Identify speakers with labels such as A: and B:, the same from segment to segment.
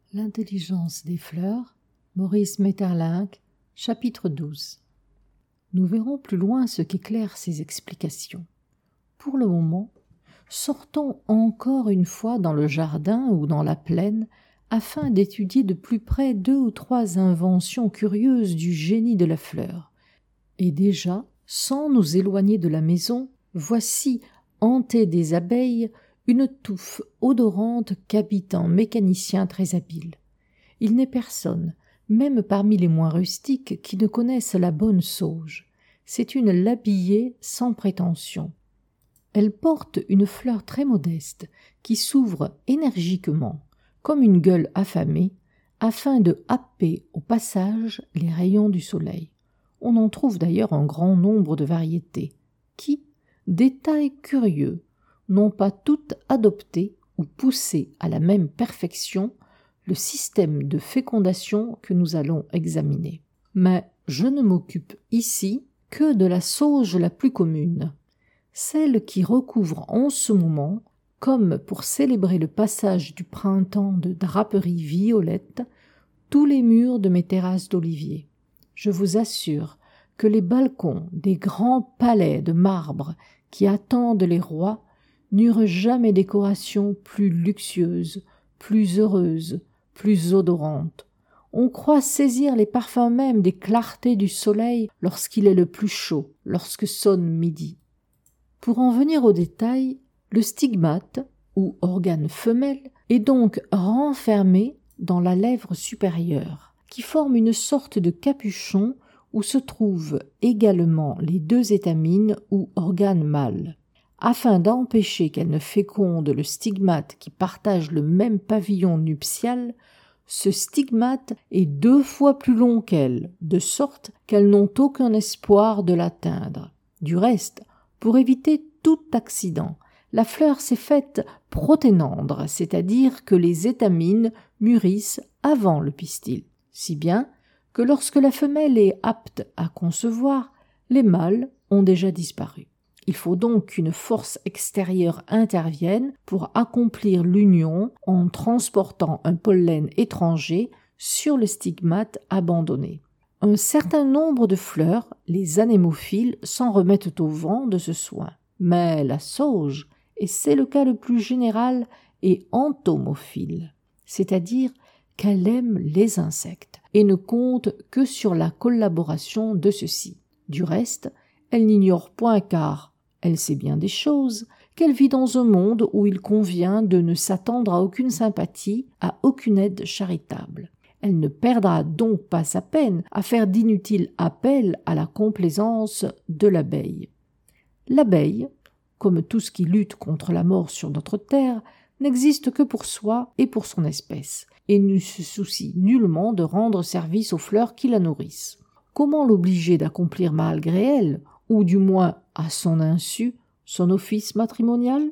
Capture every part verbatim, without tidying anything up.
A: L'intelligence des fleurs, Maurice Maeterlinck, chapitre douze. Nous verrons plus loin ce qu'éclairent ces explications. Pour le moment, sortons encore une fois dans le jardin ou dans la plaine afin d'étudier de plus près deux ou trois inventions curieuses du génie de la fleur. Et déjà, sans nous éloigner de la maison, voici, hantée des abeilles, une touffe odorante qu'habite un mécanicien très habile. Il n'est personne, même parmi les moins rustiques, qui ne connaissent la bonne sauge. C'est une labillée sans prétention. Elle porte une fleur très modeste, qui s'ouvre énergiquement, comme une gueule affamée, afin de happer au passage les rayons du soleil. On en trouve d'ailleurs un grand nombre de variétés, qui, détail curieux, n'ont pas toutes adopté ou poussé à la même perfection le système de fécondation que nous allons examiner. Mais je ne m'occupe ici que de la sauge la plus commune, celle qui recouvre en ce moment, comme pour célébrer le passage du printemps de draperies violettes, tous les murs de mes terrasses d'oliviers. Je vous assure que les balcons des grands palais de marbre qui attendent les rois n'eurent jamais décoration plus luxueuse, plus heureuse, plus odorante. On croit saisir les parfums même des clartés du soleil lorsqu'il est le plus chaud, lorsque sonne midi. Pour en venir au détail, le stigmate, ou organe femelle, est donc renfermé dans la lèvre supérieure, qui forme une sorte de capuchon où se trouvent également les deux étamines ou organes mâles. Afin d'empêcher qu'elle ne féconde le stigmate qui partage le même pavillon nuptial, ce stigmate est deux fois plus long qu'elle, de sorte qu'elles n'ont aucun espoir de l'atteindre. Du reste, pour éviter tout accident, la fleur s'est faite proténandre, c'est-à-dire que les étamines mûrissent avant le pistil, si bien que lorsque la femelle est apte à concevoir, les mâles ont déjà disparu. Il faut donc qu'une force extérieure intervienne pour accomplir l'union en transportant un pollen étranger sur le stigmate abandonné. Un certain nombre de fleurs, les anémophiles, s'en remettent au vent de ce soin. Mais la sauge, et c'est le cas le plus général, est entomophile, c'est-à-dire qu'elle aime les insectes et ne compte que sur la collaboration de ceux-ci. Du reste, elle n'ignore point car elle sait bien des choses, qu'elle vit dans un monde où il convient de ne s'attendre à aucune sympathie, à aucune aide charitable. Elle ne perdra donc pas sa peine à faire d'inutiles appels à la complaisance de l'abeille. L'abeille, comme tout ce qui lutte contre la mort sur notre terre, n'existe que pour soi et pour son espèce, et ne se soucie nullement de rendre service aux fleurs qui la nourrissent. Comment l'obliger d'accomplir malgré elle, ou du moins à son insu, son office matrimonial?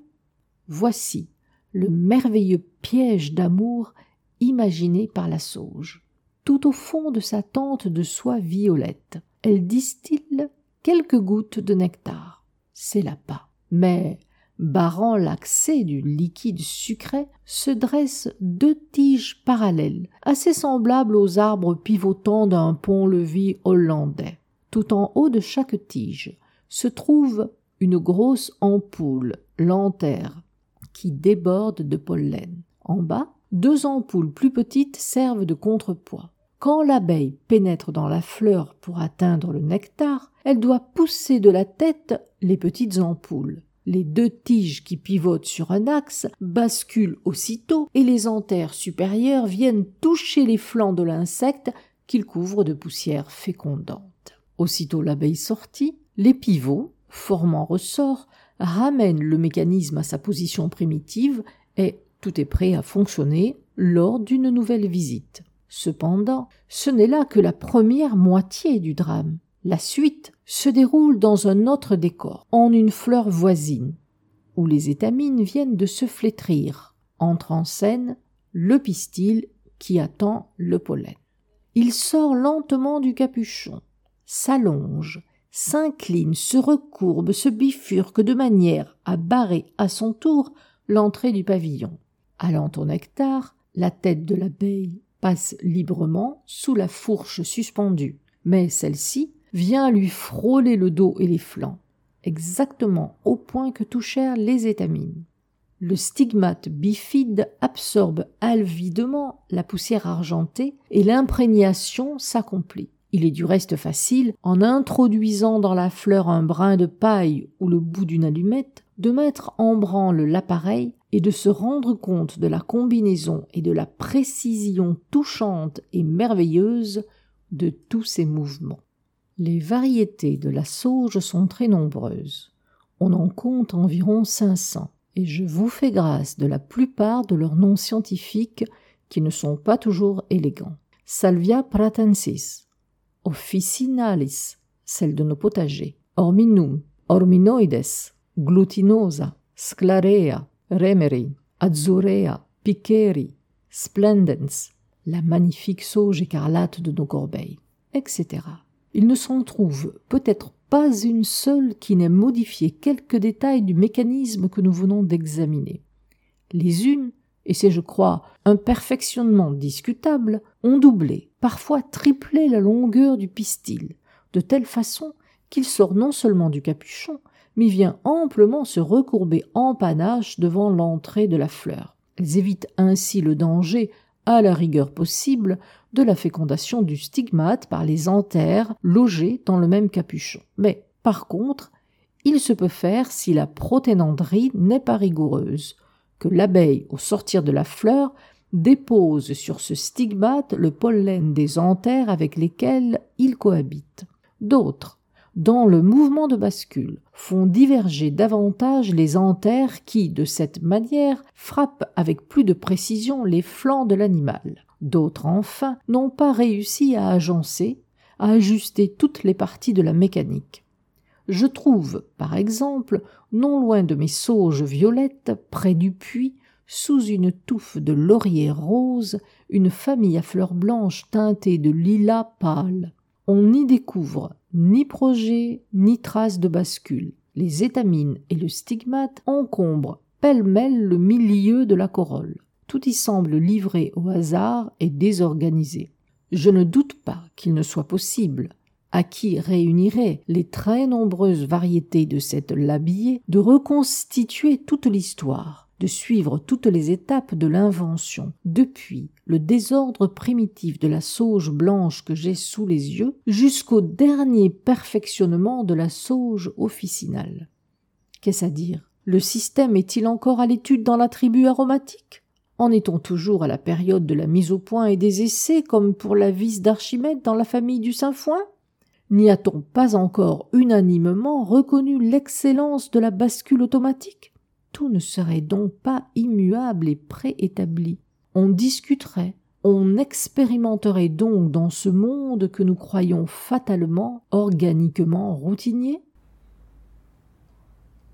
A: Voici le merveilleux piège d'amour imaginé par la sauge. Tout au fond de sa tente de soie violette, elle distille quelques gouttes de nectar. C'est l'appât. Mais, barrant l'accès du liquide sucré, se dressent deux tiges parallèles, assez semblables aux arbres pivotants d'un pont-levis hollandais. Tout en haut de chaque tige se trouve une grosse ampoule, l'antère, qui déborde de pollen. En bas, deux ampoules plus petites servent de contrepoids. Quand l'abeille pénètre dans la fleur pour atteindre le nectar, elle doit pousser de la tête les petites ampoules. Les deux tiges qui pivotent sur un axe basculent aussitôt et les anthères supérieures viennent toucher les flancs de l'insecte qu'il couvre de poussière fécondante. Aussitôt l'abeille sortie, les pivots, formant ressort, ramènent le mécanisme à sa position primitive et tout est prêt à fonctionner lors d'une nouvelle visite. Cependant, ce n'est là que la première moitié du drame. La suite se déroule dans un autre décor, en une fleur voisine, où les étamines viennent de se flétrir. Entre en scène le pistil qui attend le pollen. Il sort lentement du capuchon, s'allonge, s'incline, se recourbe, se bifurque de manière à barrer à son tour l'entrée du pavillon. Allant au nectar, La tête de l'abeille passe librement sous la fourche suspendue, mais celle-ci vient lui frôler le dos et les flancs, exactement au point que touchèrent les étamines. Le stigmate bifide absorbe avidement la poussière argentée et l'imprégnation s'accomplit. Il est du reste facile, en introduisant dans la fleur un brin de paille ou le bout d'une allumette, de mettre en branle l'appareil et de se rendre compte de la combinaison et de la précision touchante et merveilleuse de tous ces mouvements. Les variétés de la sauge sont très nombreuses. On en compte environ cinq cents, et je vous fais grâce de la plupart de leurs noms scientifiques qui ne sont pas toujours élégants. Salvia pratensis, officinalis, celle de nos potagers, Orminum, Orminoides, glutinosa, sclarea, remeri, azurea, piqueri, splendens, la magnifique sauge écarlate de nos corbeilles, et cetera. Il ne s'en trouve peut-être pas une seule qui n'ait modifié quelques détails du mécanisme que nous venons d'examiner. Les unes, et c'est je crois un perfectionnement discutable, ont doublé, parfois triplé la longueur du pistil, de telle façon qu'il sort non seulement du capuchon, mais vient amplement se recourber en panache devant l'entrée de la fleur. Elles évitent ainsi le danger, à la rigueur possible, de la fécondation du stigmate par les anthères logés dans le même capuchon. Mais, par contre, il se peut faire si la proténandrie n'est pas rigoureuse, que l'abeille, au sortir de la fleur, dépose sur ce stigmate le pollen des anthères avec lesquels il cohabite. D'autres, dans le mouvement de bascule, font diverger davantage les anthères qui, de cette manière, frappent avec plus de précision les flancs de l'animal. D'autres, enfin, n'ont pas réussi à agencer, à ajuster toutes les parties de la mécanique. Je trouve, par exemple, non loin de mes sauges violettes, près du puits, sous une touffe de laurier rose, une famille à fleurs blanches teintées de lilas pâle. On n'y découvre ni projet, ni trace de bascule. Les étamines et le stigmate encombrent pêle-mêle le milieu de la corolle. Tout y semble livré au hasard et désorganisé. Je ne doute pas qu'il ne soit possible, à qui réunirait les très nombreuses variétés de cette labiée, de reconstituer toute l'histoire, de suivre toutes les étapes de l'invention, depuis le désordre primitif de la sauge blanche que j'ai sous les yeux, jusqu'au dernier perfectionnement de la sauge officinale. Qu'est-ce à dire? Le système est-il encore à l'étude dans la tribu aromatique? En est-on toujours à la période de la mise au point et des essais, comme pour la vis d'Archimède dans la famille du sainfoin? N'y a-t-on pas encore unanimement reconnu l'excellence de la bascule automatique? Tout ne serait donc pas immuable et préétabli. On discuterait, on expérimenterait donc dans ce monde que nous croyons fatalement, organiquement routinier?